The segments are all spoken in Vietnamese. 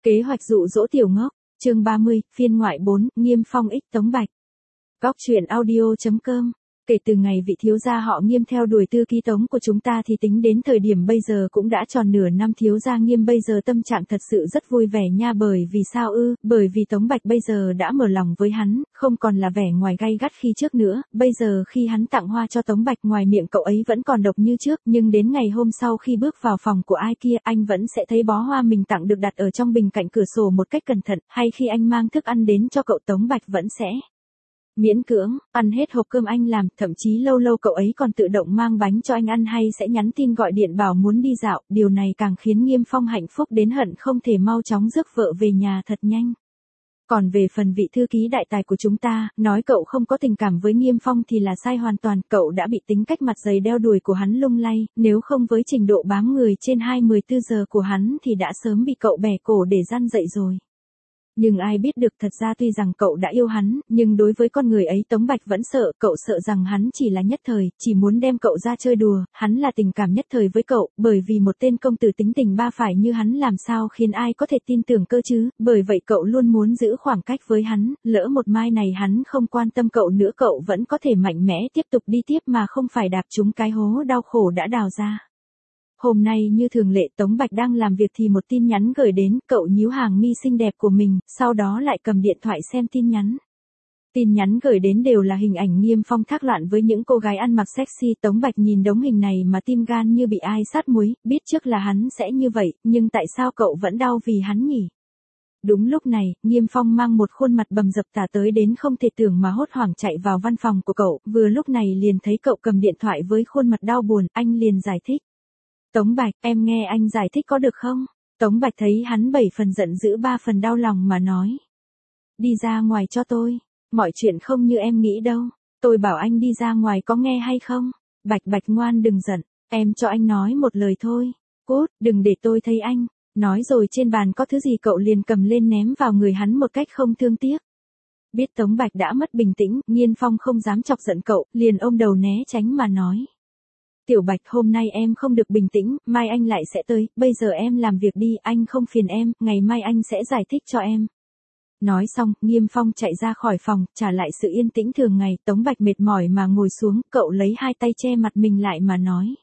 Kế hoạch dụ dỗ tiểu ngốc, chương 30, phiên ngoại 4, Nghiêm Phong ích Tống Bạch. Góc truyện audio.com. Kể từ ngày vị thiếu gia họ Nghiêm theo đuổi Tư Ký Tống của chúng ta thì tính đến thời điểm bây giờ cũng đã tròn nửa năm. Thiếu gia Nghiêm bây giờ tâm trạng thật sự rất vui vẻ nha. Bởi vì sao ư? Bởi vì Tống Bạch bây giờ đã mở lòng với hắn, không còn là vẻ ngoài gay gắt khi trước nữa. Bây giờ khi hắn tặng hoa cho Tống Bạch, ngoài miệng cậu ấy vẫn còn độc như trước, nhưng đến ngày hôm sau khi bước vào phòng của ai kia, anh vẫn sẽ thấy bó hoa mình tặng được đặt ở trong bình cạnh cửa sổ một cách cẩn thận, hay khi anh mang thức ăn đến cho cậu, Tống Bạch vẫn sẽ miễn cưỡng ăn hết hộp cơm anh làm, thậm chí lâu lâu cậu ấy còn tự động mang bánh cho anh ăn, hay sẽ nhắn tin gọi điện bảo muốn đi dạo. Điều này càng khiến Nghiêm Phong hạnh phúc đến hận không thể mau chóng rước vợ về nhà thật nhanh. Còn về phần vị thư ký đại tài của chúng ta, nói cậu không có tình cảm với Nghiêm Phong thì là sai hoàn toàn. Cậu đã bị tính cách mặt dày đeo đuổi của hắn lung lay, nếu không với trình độ bám người trên 24 giờ của hắn thì đã sớm bị cậu bẻ cổ để răn dậy rồi. Nhưng ai biết được, thật ra tuy rằng cậu đã yêu hắn, nhưng đối với con người ấy Tống Bạch vẫn sợ. Cậu sợ rằng hắn chỉ là nhất thời, chỉ muốn đem cậu ra chơi đùa. Hắn là tình cảm nhất thời với cậu, bởi vì một tên công tử tính tình ba phải như hắn làm sao khiến ai có thể tin tưởng cơ chứ. Bởi vậy cậu luôn muốn giữ khoảng cách với hắn, lỡ một mai này hắn không quan tâm cậu nữa, cậu vẫn có thể mạnh mẽ tiếp tục đi tiếp mà không phải đạp trúng cái hố đau khổ đã đào ra. Hôm nay như thường lệ, Tống Bạch đang làm việc thì một tin nhắn gửi đến. Cậu nhíu hàng mi xinh đẹp của mình, sau đó lại cầm điện thoại xem tin nhắn. Tin nhắn gửi đến đều là hình ảnh Nghiêm Phong thác loạn với những cô gái ăn mặc sexy. Tống Bạch nhìn đống hình này mà tim gan như bị ai sát muối, biết trước là hắn sẽ như vậy, nhưng tại sao cậu vẫn đau vì hắn nhỉ? Đúng lúc này, Nghiêm Phong mang một khuôn mặt bầm dập tả tới đến không thể tưởng mà hốt hoảng chạy vào văn phòng của cậu. Vừa lúc này liền thấy cậu cầm điện thoại với khuôn mặt đau buồn, anh liền giải thích. Tống Bạch, em nghe anh giải thích có được không? Tống Bạch thấy hắn 7 phần giận dữ 3 phần đau lòng mà nói. Đi ra ngoài cho tôi, mọi chuyện không như em nghĩ đâu. Tôi bảo anh đi ra ngoài có nghe hay không? Bạch ngoan đừng giận, em cho anh nói một lời thôi. Cút, đừng để tôi thấy anh. Nói rồi trên bàn có thứ gì cậu liền cầm lên ném vào người hắn một cách không thương tiếc. Biết Tống Bạch đã mất bình tĩnh, Nghiêm Phong không dám chọc giận cậu, liền ôm đầu né tránh mà nói. Tiểu Bạch, hôm nay em không được bình tĩnh, mai anh lại sẽ tới, bây giờ em làm việc đi, anh không phiền em, ngày mai anh sẽ giải thích cho em. Nói xong, Nghiêm Phong chạy ra khỏi phòng, trả lại sự yên tĩnh thường ngày. Tống Bạch mệt mỏi mà ngồi xuống, cậu lấy hai tay che mặt mình lại mà nói.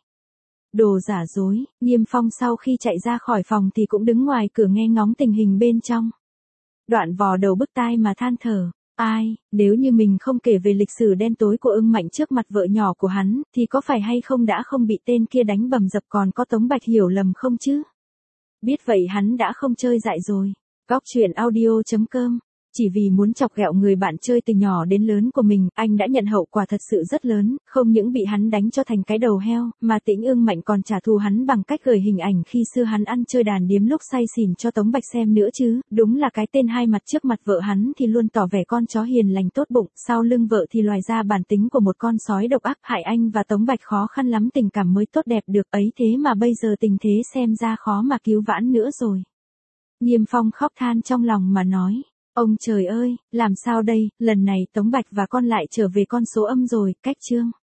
Đồ giả dối. Nghiêm Phong sau khi chạy ra khỏi phòng thì cũng đứng ngoài cửa nghe ngóng tình hình bên trong. Đoạn vò đầu bứt tai mà than thở. Ai, nếu như mình không kể về lịch sử đen tối của Ưng Mạnh trước mặt vợ nhỏ của hắn, thì có phải hay không đã không bị tên kia đánh bầm dập, còn có Tống Bạch hiểu lầm không chứ? Biết vậy hắn đã không chơi dại rồi. Góc truyện audio.com. Chỉ vì muốn chọc ghẹo người bạn chơi từ nhỏ đến lớn của mình, anh đã nhận hậu quả thật sự rất lớn, không những bị hắn đánh cho thành cái đầu heo, mà Tĩnh Ưng Mạnh còn trả thù hắn bằng cách gửi hình ảnh khi xưa hắn ăn chơi đàn điếm lúc say xỉn cho Tống Bạch xem nữa chứ. Đúng là cái tên hai mặt, trước mặt vợ hắn thì luôn tỏ vẻ con chó hiền lành tốt bụng, sau lưng vợ thì loài ra bản tính của một con sói độc ác, hại anh và Tống Bạch khó khăn lắm tình cảm mới tốt đẹp được ấy, thế mà bây giờ tình thế xem ra khó mà cứu vãn nữa rồi. Nghiêm Phong khóc than trong lòng mà nói. Ông trời ơi, làm sao đây, lần này Tống Bạch và con lại trở về con số âm rồi. Cách chương